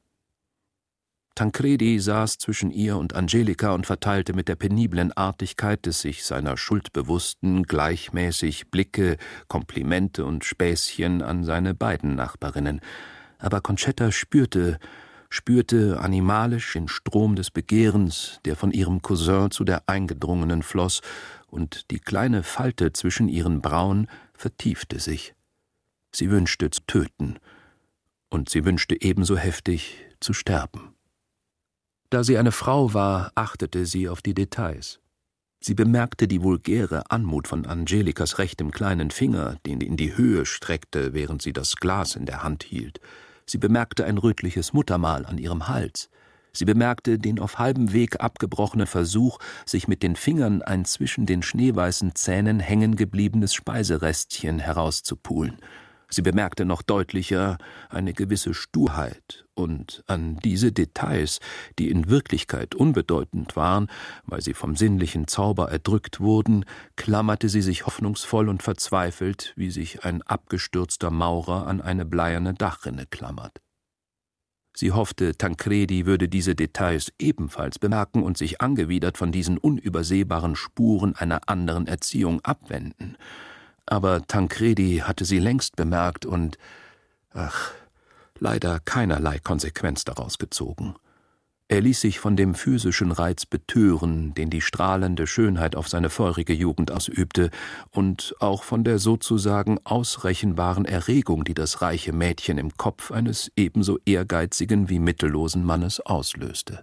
Tancredi saß zwischen ihr und Angelika und verteilte mit der peniblen Artigkeit des sich seiner Schuld bewussten gleichmäßig Blicke, Komplimente und Späßchen an seine beiden Nachbarinnen. Aber Concetta spürte, spürte animalisch den Strom des Begehrens, der von ihrem Cousin zu der Eingedrungenen floss, und die kleine Falte zwischen ihren Brauen vertiefte sich. Sie wünschte zu töten, und sie wünschte ebenso heftig zu sterben. Da sie eine Frau war, achtete sie auf die Details. Sie bemerkte die vulgäre Anmut von Angelikas rechtem kleinen Finger, den in die Höhe streckte, während sie das Glas in der Hand hielt. Sie bemerkte ein rötliches Muttermal an ihrem Hals. Sie bemerkte den auf halbem Weg abgebrochenen Versuch, sich mit den Fingern ein zwischen den schneeweißen Zähnen hängen gebliebenes Speiserestchen herauszupulen. Sie bemerkte noch deutlicher eine gewisse Sturheit, und an diese Details, die in Wirklichkeit unbedeutend waren, weil sie vom sinnlichen Zauber erdrückt wurden, klammerte sie sich hoffnungsvoll und verzweifelt, wie sich ein abgestürzter Maurer an eine bleierne Dachrinne klammert. Sie hoffte, Tancredi würde diese Details ebenfalls bemerken und sich angewidert von diesen unübersehbaren Spuren einer anderen Erziehung abwenden. Aber Tancredi hatte sie längst bemerkt und, ach, leider keinerlei Konsequenz daraus gezogen. Er ließ sich von dem physischen Reiz betören, den die strahlende Schönheit auf seine feurige Jugend ausübte, und auch von der sozusagen ausrechenbaren Erregung, die das reiche Mädchen im Kopf eines ebenso ehrgeizigen wie mittellosen Mannes auslöste.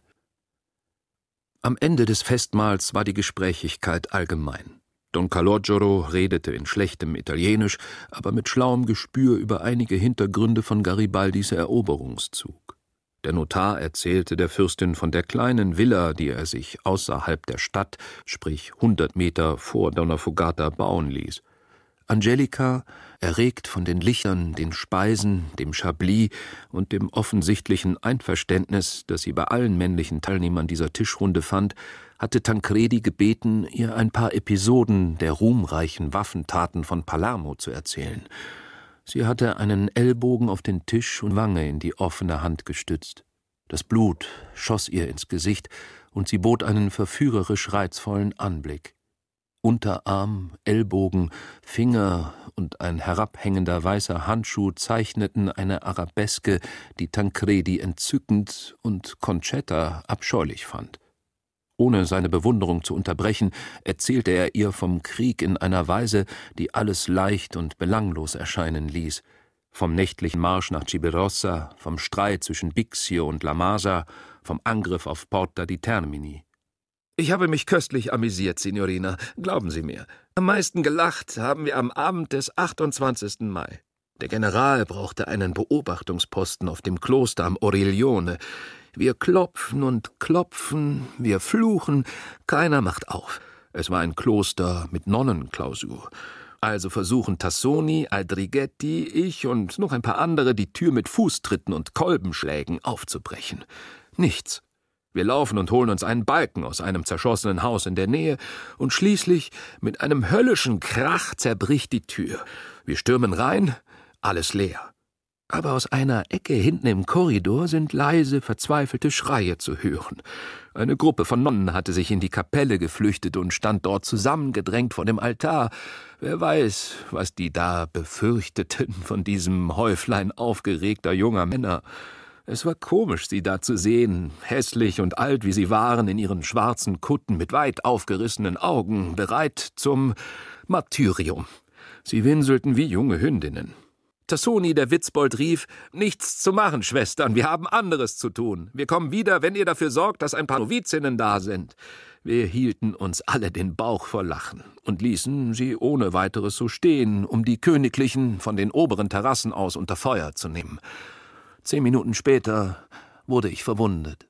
Am Ende des Festmahls war die Gesprächigkeit allgemein. Don Calogero redete in schlechtem Italienisch, aber mit schlauem Gespür über einige Hintergründe von Garibaldis Eroberungszug. Der Notar erzählte der Fürstin von der kleinen Villa, die er sich außerhalb der Stadt, sprich hundert Meter vor Donna Fugata, bauen ließ. Angelika, erregt von den Lichtern, den Speisen, dem Chablis und dem offensichtlichen Einverständnis, das sie bei allen männlichen Teilnehmern dieser Tischrunde fand, hatte Tancredi gebeten, ihr ein paar Episoden der ruhmreichen Waffentaten von Palermo zu erzählen. Sie hatte einen Ellbogen auf den Tisch und Wange in die offene Hand gestützt. Das Blut schoss ihr ins Gesicht, und sie bot einen verführerisch reizvollen Anblick. Unterarm, Ellbogen, Finger und ein herabhängender weißer Handschuh zeichneten eine Arabeske, die Tancredi entzückend und Concetta abscheulich fand. Ohne seine Bewunderung zu unterbrechen, erzählte er ihr vom Krieg in einer Weise, die alles leicht und belanglos erscheinen ließ. Vom nächtlichen Marsch nach Cibirossa, vom Streit zwischen Bixio und La Masa, vom Angriff auf Porta di Termini. »Ich habe mich köstlich amüsiert, Signorina, glauben Sie mir. Am meisten gelacht haben wir am Abend des achtundzwanzigsten Mai. Der General brauchte einen Beobachtungsposten auf dem Kloster am Origlione. Wir klopfen und klopfen, wir fluchen, keiner macht auf. Es war ein Kloster mit Nonnenklausur. Also versuchen Tassoni, Aldrighetti, ich und noch ein paar andere, die Tür mit Fußtritten und Kolbenschlägen aufzubrechen. Nichts. Wir laufen und holen uns einen Balken aus einem zerschossenen Haus in der Nähe, und schließlich mit einem höllischen Krach zerbricht die Tür. Wir stürmen rein, alles leer. Aber aus einer Ecke hinten im Korridor sind leise, verzweifelte Schreie zu hören. Eine Gruppe von Nonnen hatte sich in die Kapelle geflüchtet und stand dort zusammengedrängt vor dem Altar. Wer weiß, was die da befürchteten von diesem Häuflein aufgeregter junger Männer. Es war komisch, sie da zu sehen, hässlich und alt wie sie waren, in ihren schwarzen Kutten mit weit aufgerissenen Augen, bereit zum Martyrium. Sie winselten wie junge Hündinnen. Tassoni, der Witzbold, rief: »Nichts zu machen, Schwestern, wir haben anderes zu tun. Wir kommen wieder, wenn ihr dafür sorgt, dass ein paar Novizinnen da sind.« Wir hielten uns alle den Bauch vor Lachen und ließen sie ohne weiteres so stehen, um die Königlichen von den oberen Terrassen aus unter Feuer zu nehmen. Zehn Minuten später wurde ich verwundet.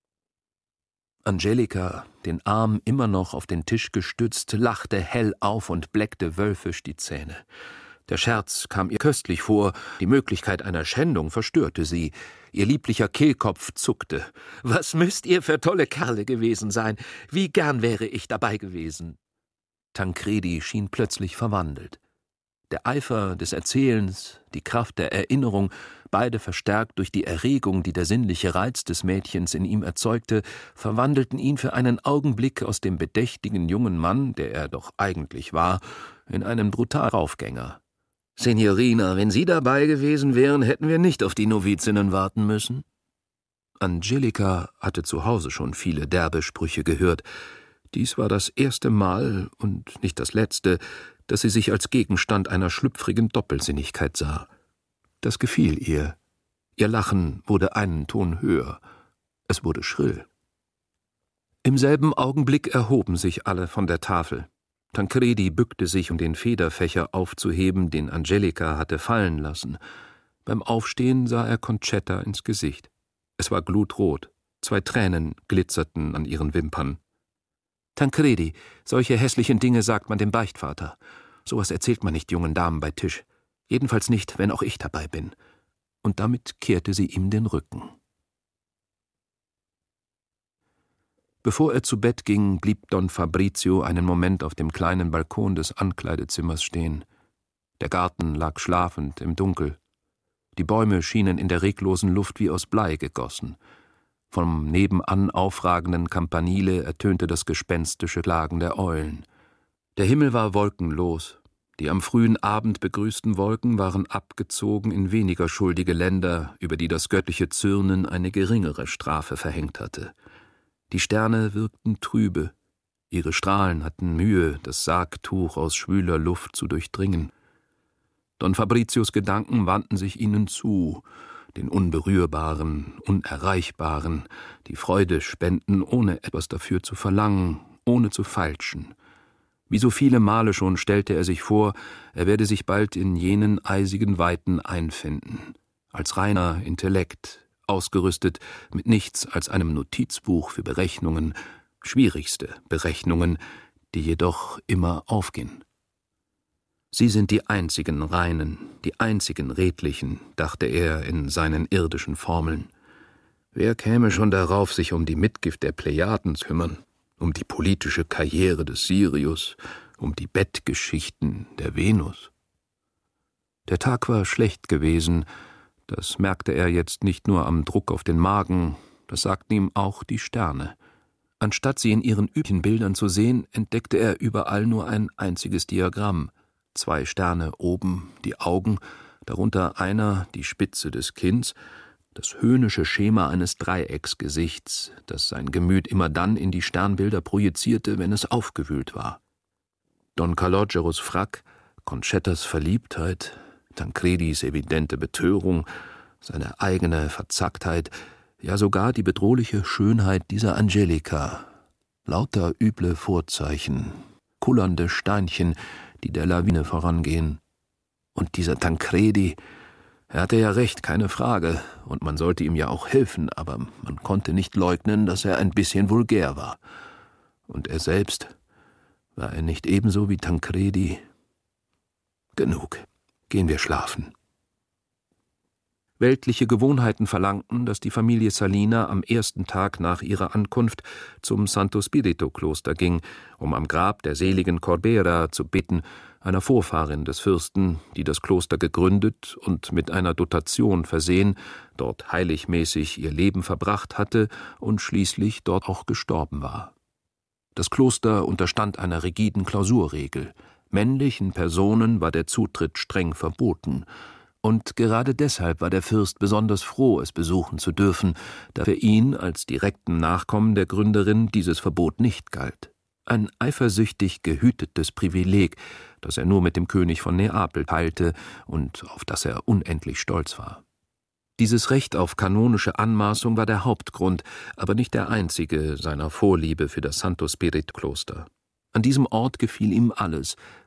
Angelika, den Arm immer noch auf den Tisch gestützt, lachte hell auf und bleckte wölfisch die Zähne. Der Scherz kam ihr köstlich vor, die Möglichkeit einer Schändung verstörte sie. Ihr lieblicher Kehlkopf zuckte. »Was müsst ihr für tolle Kerle gewesen sein? Wie gern wäre ich dabei gewesen!« Tancredi schien plötzlich verwandelt. Der Eifer des Erzählens, die Kraft der Erinnerung, beide verstärkt durch die Erregung, die der sinnliche Reiz des Mädchens in ihm erzeugte, verwandelten ihn für einen Augenblick aus dem bedächtigen jungen Mann, der er doch eigentlich war, in einen brutalen Raufgänger. »Signorina, wenn Sie dabei gewesen wären, hätten wir nicht auf die Novizinnen warten müssen.« Angelika hatte zu Hause schon viele derbe Sprüche gehört. Dies war das erste Mal und nicht das letzte, dass sie sich als Gegenstand einer schlüpfrigen Doppelsinnigkeit sah. Das gefiel ihr. Ihr Lachen wurde einen Ton höher. Es wurde schrill. Im selben Augenblick erhoben sich alle von der Tafel. Tancredi bückte sich, um den Federfächer aufzuheben, den Angelika hatte fallen lassen. Beim Aufstehen sah er Concetta ins Gesicht. Es war glutrot. Zwei Tränen glitzerten an ihren Wimpern. »Tancredi, solche hässlichen Dinge sagt man dem Beichtvater. Sowas erzählt man nicht jungen Damen bei Tisch. Jedenfalls nicht, wenn auch ich dabei bin.« Und damit kehrte sie ihm den Rücken. Bevor er zu Bett ging, blieb Don Fabrizio einen Moment auf dem kleinen Balkon des Ankleidezimmers stehen. Der Garten lag schlafend im Dunkel. Die Bäume schienen in der reglosen Luft wie aus Blei gegossen. Vom nebenan aufragenden Campanile ertönte das gespenstische Klagen der Eulen. Der Himmel war wolkenlos. Die am frühen Abend begrüßten Wolken waren abgezogen in weniger schuldige Länder, über die das göttliche Zürnen eine geringere Strafe verhängt hatte. Die Sterne wirkten trübe. Ihre Strahlen hatten Mühe, das Sargtuch aus schwüler Luft zu durchdringen. Don Fabrizios Gedanken wandten sich ihnen zu, den Unberührbaren, Unerreichbaren, die Freude spenden, ohne etwas dafür zu verlangen, ohne zu feilschen. Wie so viele Male schon stellte er sich vor, er werde sich bald in jenen eisigen Weiten einfinden, als reiner Intellekt, ausgerüstet mit nichts als einem Notizbuch für Berechnungen, schwierigste Berechnungen, die jedoch immer aufgehen. Sie sind die einzigen Reinen, die einzigen Redlichen, dachte er in seinen irdischen Formeln. Wer käme schon darauf, sich um die Mitgift der Plejaden zu kümmern, um die politische Karriere des Sirius, um die Bettgeschichten der Venus? Der Tag war schlecht gewesen. Das merkte er jetzt nicht nur am Druck auf den Magen, das sagten ihm auch die Sterne. Anstatt sie in ihren üblichen Bildern zu sehen, entdeckte er überall nur ein einziges Diagramm. Zwei Sterne oben, die Augen, darunter einer, die Spitze des Kinns, das höhnische Schema eines Dreiecksgesichts, das sein Gemüt immer dann in die Sternbilder projizierte, wenn es aufgewühlt war. Don Calogeros Frack, Concettas Verliebtheit, Tancredis evidente Betörung, seine eigene Verzacktheit, ja sogar die bedrohliche Schönheit dieser Angelika. Lauter üble Vorzeichen, kullernde Steinchen, die der Lawine vorangehen. Und dieser Tancredi, er hatte ja recht, keine Frage, und man sollte ihm ja auch helfen, aber man konnte nicht leugnen, dass er ein bisschen vulgär war. Und er selbst, war er nicht ebenso wie Tancredi? Genug. Gehen wir schlafen. Weltliche Gewohnheiten verlangten, dass die Familie Salina am ersten Tag nach ihrer Ankunft zum Santo Spirito Kloster ging, um am Grab der seligen Corbera zu bitten, einer Vorfahrin des Fürsten, die das Kloster gegründet und mit einer Dotation versehen, dort heiligmäßig ihr Leben verbracht hatte und schließlich dort auch gestorben war. Das Kloster unterstand einer rigiden Klausurregel. Männlichen Personen war der Zutritt streng verboten, und gerade deshalb war der Fürst besonders froh, es besuchen zu dürfen, da für ihn als direkten Nachkommen der Gründerin dieses Verbot nicht galt. Ein eifersüchtig gehütetes Privileg, das er nur mit dem König von Neapel teilte und auf das er unendlich stolz war. Dieses Recht auf kanonische Anmaßung war der Hauptgrund, aber nicht der einzige seiner Vorliebe für das Santo Spirito Kloster. An diesem Ort gefiel ihm alles,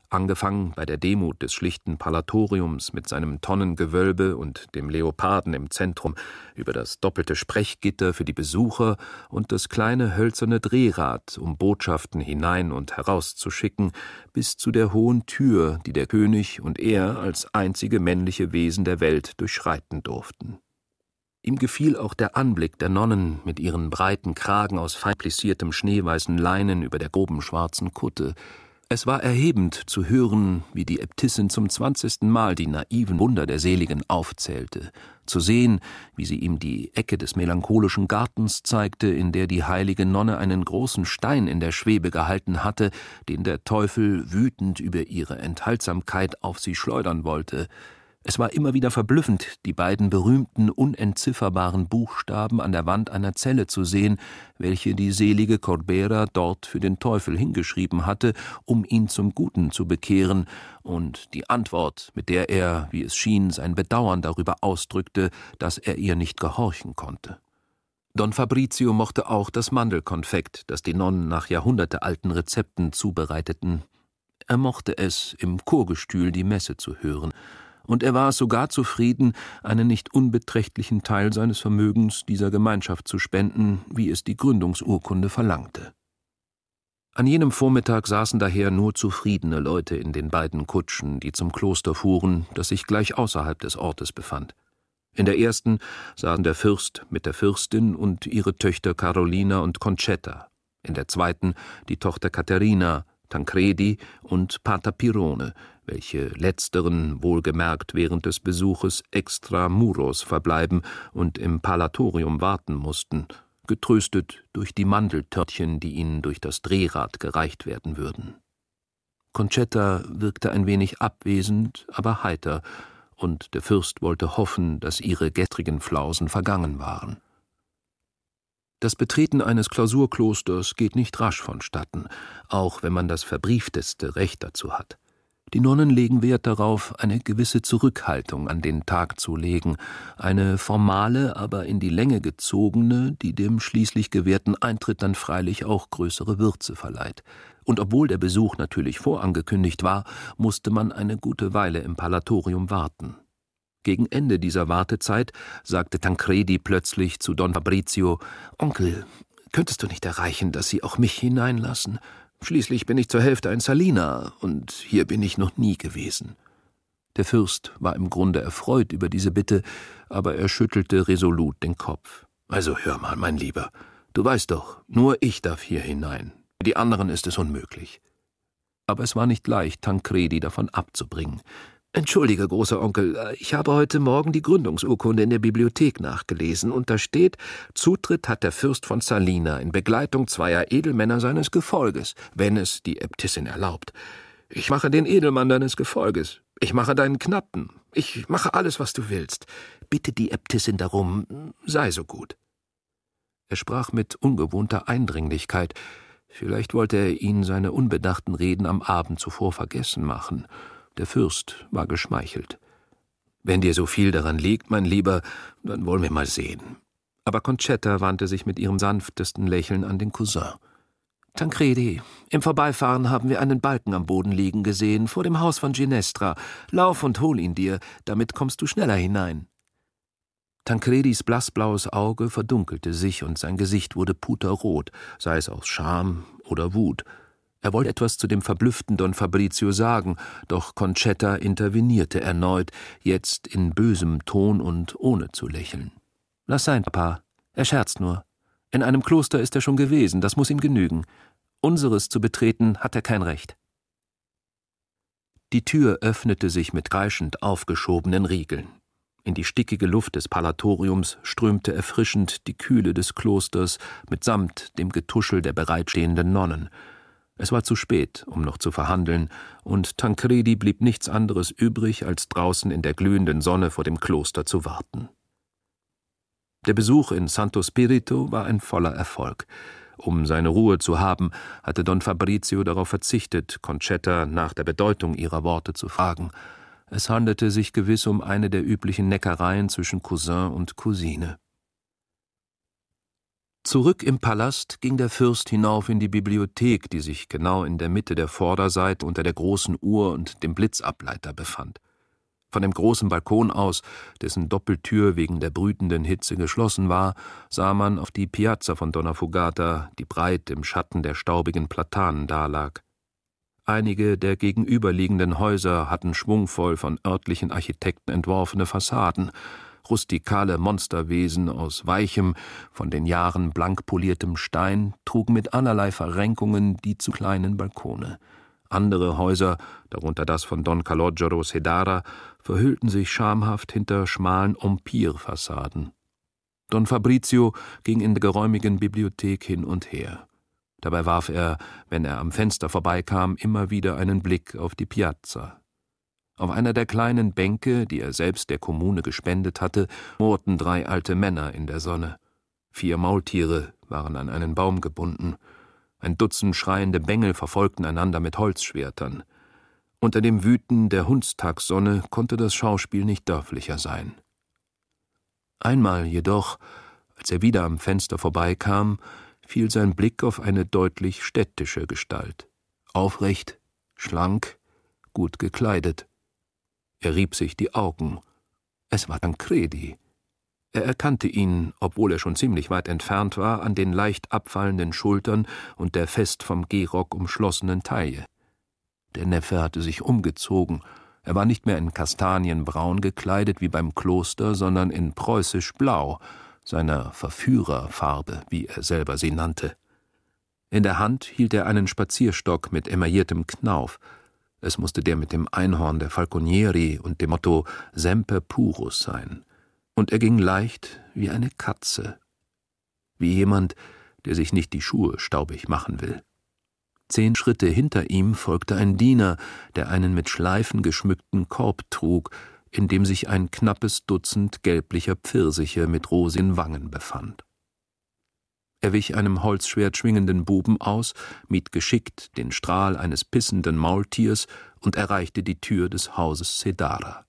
angefangen bei der Demut des schlichten Palatoriums mit seinem Tonnengewölbe und dem Leoparden im Zentrum, über das doppelte Sprechgitter für die Besucher und das kleine hölzerne Drehrad, um Botschaften hinein und heraus zu schicken, bis zu der hohen Tür, die der König und er als einzige männliche Wesen der Welt durchschreiten durften. Ihm gefiel auch der Anblick der Nonnen mit ihren breiten Kragen aus fein plissiertem schneeweißen Leinen über der groben schwarzen Kutte. Es war erhebend zu hören, wie die Äbtissin zum zwanzigsten Mal die naiven Wunder der Seligen aufzählte, zu sehen, wie sie ihm die Ecke des melancholischen Gartens zeigte, in der die heilige Nonne einen großen Stein in der Schwebe gehalten hatte, den der Teufel wütend über ihre Enthaltsamkeit auf sie schleudern wollte. Es war immer wieder verblüffend, die beiden berühmten, unentzifferbaren Buchstaben an der Wand einer Zelle zu sehen, welche die selige Corbera dort für den Teufel hingeschrieben hatte, um ihn zum Guten zu bekehren, und die Antwort, mit der er, wie es schien, sein Bedauern darüber ausdrückte, dass er ihr nicht gehorchen konnte. Don Fabrizio mochte auch das Mandelkonfekt, das die Nonnen nach jahrhundertealten Rezepten zubereiteten. Er mochte es, im Chorgestühl die Messe zu hören, und er war sogar zufrieden, einen nicht unbeträchtlichen Teil seines Vermögens dieser Gemeinschaft zu spenden, wie es die Gründungsurkunde verlangte. An jenem Vormittag saßen daher nur zufriedene Leute in den beiden Kutschen, die zum Kloster fuhren, das sich gleich außerhalb des Ortes befand. In der ersten saßen der Fürst mit der Fürstin und ihre Töchter Carolina und Concetta, in der zweiten die Tochter Caterina, Tancredi und Pater Pirone, welche letzteren wohlgemerkt während des Besuches extra muros verbleiben und im Palatorium warten mussten, getröstet durch die Mandeltörtchen, die ihnen durch das Drehrad gereicht werden würden. Concetta wirkte ein wenig abwesend, aber heiter, und der Fürst wollte hoffen, dass ihre gestrigen Flausen vergangen waren. Das Betreten eines Klausurklosters geht nicht rasch vonstatten, auch wenn man das verbriefteste Recht dazu hat. Die Nonnen legen Wert darauf, eine gewisse Zurückhaltung an den Tag zu legen, eine formale, aber in die Länge gezogene, die dem schließlich gewährten Eintritt dann freilich auch größere Würze verleiht. Und obwohl der Besuch natürlich vorangekündigt war, musste man eine gute Weile im Palatorium warten. Gegen Ende dieser Wartezeit sagte Tancredi plötzlich zu Don Fabrizio: »Onkel, könntest du nicht erreichen, dass sie auch mich hineinlassen? Schließlich bin ich zur Hälfte ein Saliner, und hier bin ich noch nie gewesen.« Der Fürst war im Grunde erfreut über diese Bitte, aber er schüttelte resolut den Kopf. »Also hör mal, mein Lieber, du weißt doch, nur ich darf hier hinein. Für die anderen ist es unmöglich.« Aber es war nicht leicht, Tancredi davon abzubringen. »Entschuldige, großer Onkel, ich habe heute Morgen die Gründungsurkunde in der Bibliothek nachgelesen, und da steht, Zutritt hat der Fürst von Salina in Begleitung zweier Edelmänner seines Gefolges, wenn es die Äbtissin erlaubt. Ich mache den Edelmann deines Gefolges, ich mache deinen Knappen, ich mache alles, was du willst. Bitte die Äbtissin darum, sei so gut.« Er sprach mit ungewohnter Eindringlichkeit. Vielleicht wollte er ihn seine unbedachten Reden am Abend zuvor vergessen machen. Der Fürst war geschmeichelt. »Wenn dir so viel daran liegt, mein Lieber, dann wollen wir mal sehen.« Aber Concetta wandte sich mit ihrem sanftesten Lächeln an den Cousin. »Tancredi, im Vorbeifahren haben wir einen Balken am Boden liegen gesehen, vor dem Haus von Ginestra. Lauf und hol ihn dir, damit kommst du schneller hinein.« Tancredis blassblaues Auge verdunkelte sich und sein Gesicht wurde puterrot, sei es aus Scham oder Wut. Er wollte etwas zu dem verblüfften Don Fabrizio sagen, doch Concetta intervenierte erneut, jetzt in bösem Ton und ohne zu lächeln. »Lass sein, Papa. Er scherzt nur. In einem Kloster ist er schon gewesen, das muss ihm genügen. Unseres zu betreten hat er kein Recht.« Die Tür öffnete sich mit kreischend aufgeschobenen Riegeln. In die stickige Luft des Palatoriums strömte erfrischend die Kühle des Klosters mitsamt dem Getuschel der bereitstehenden Nonnen. Es war zu spät, um noch zu verhandeln, und Tancredi blieb nichts anderes übrig, als draußen in der glühenden Sonne vor dem Kloster zu warten. Der Besuch in Santo Spirito war ein voller Erfolg. Um seine Ruhe zu haben, hatte Don Fabrizio darauf verzichtet, Concetta nach der Bedeutung ihrer Worte zu fragen. Es handelte sich gewiss um eine der üblichen Neckereien zwischen Cousin und Cousine. Zurück im Palast ging der Fürst hinauf in die Bibliothek, die sich genau in der Mitte der Vorderseite unter der großen Uhr und dem Blitzableiter befand. Von dem großen Balkon aus, dessen Doppeltür wegen der brütenden Hitze geschlossen war, sah man auf die Piazza von Donna Fugata, die breit im Schatten der staubigen Platanen dalag. Einige der gegenüberliegenden Häuser hatten schwungvoll von örtlichen Architekten entworfene Fassaden, rustikale Monsterwesen aus weichem, von den Jahren blank poliertem Stein trugen mit allerlei Verrenkungen die zu kleinen Balkone. Andere Häuser, darunter das von Don Calogero Sedara, verhüllten sich schamhaft hinter schmalen Empire-Fassaden. Don Fabrizio ging in der geräumigen Bibliothek hin und her. Dabei warf er, wenn er am Fenster vorbeikam, immer wieder einen Blick auf die Piazza. Auf einer der kleinen Bänke, die er selbst der Kommune gespendet hatte, moorten drei alte Männer in der Sonne. Vier Maultiere waren an einen Baum gebunden. Ein Dutzend schreiende Bengel verfolgten einander mit Holzschwertern. Unter dem Wüten der Hundstagssonne konnte das Schauspiel nicht dörflicher sein. Einmal jedoch, als er wieder am Fenster vorbeikam, fiel sein Blick auf eine deutlich städtische Gestalt. Aufrecht, schlank, gut gekleidet. Er rieb sich die Augen. Es war Tancredi. Er erkannte ihn, obwohl er schon ziemlich weit entfernt war, an den leicht abfallenden Schultern und der fest vom Gehrock umschlossenen Taille. Der Neffe hatte sich umgezogen. Er war nicht mehr in kastanienbraun gekleidet wie beim Kloster, sondern in preußisch Blau, seiner Verführerfarbe, wie er selber sie nannte. In der Hand hielt er einen Spazierstock mit emailliertem Knauf. Es musste der mit dem Einhorn der Falconieri und dem Motto Semper Purus sein. Und er ging leicht wie eine Katze, wie jemand, der sich nicht die Schuhe staubig machen will. Zehn Schritte hinter ihm folgte ein Diener, der einen mit Schleifen geschmückten Korb trug, in dem sich ein knappes Dutzend gelblicher Pfirsiche mit rosigen Wangen befand. Er wich einem Holzschwert schwingenden Buben aus, mied geschickt den Strahl eines pissenden Maultiers und erreichte die Tür des Hauses Sedara.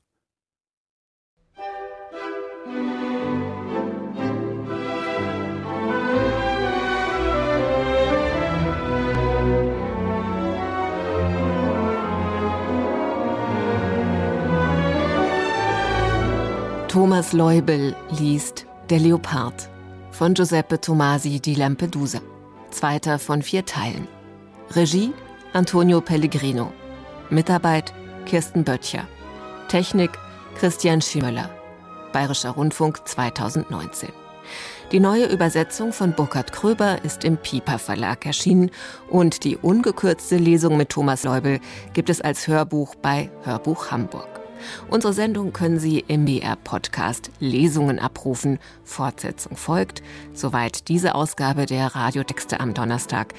Thomas Leubel liest Der Leopard von Giuseppe Tomasi di Lampedusa. Zweiter von vier Teilen. Regie Antonio Pellegrino. Mitarbeit Kirsten Böttcher. Technik Christian Schiemöller. Bayerischer Rundfunk zweitausendneunzehn. Die neue Übersetzung von Burkhard Kröber ist im Piper Verlag erschienen und die ungekürzte Lesung mit Thomas Leubel gibt es als Hörbuch bei Hörbuch Hamburg. Unsere Sendung können Sie im B R-Podcast Lesungen abrufen. Fortsetzung folgt, soweit diese Ausgabe der Radiotexte am Donnerstag